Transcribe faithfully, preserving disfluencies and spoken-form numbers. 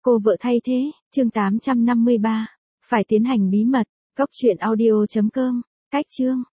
Cô vợ thay thế, chương tám trăm năm mươi ba. Phải tiến hành bí mật. Góc truyện audio chấm com. Cách chương.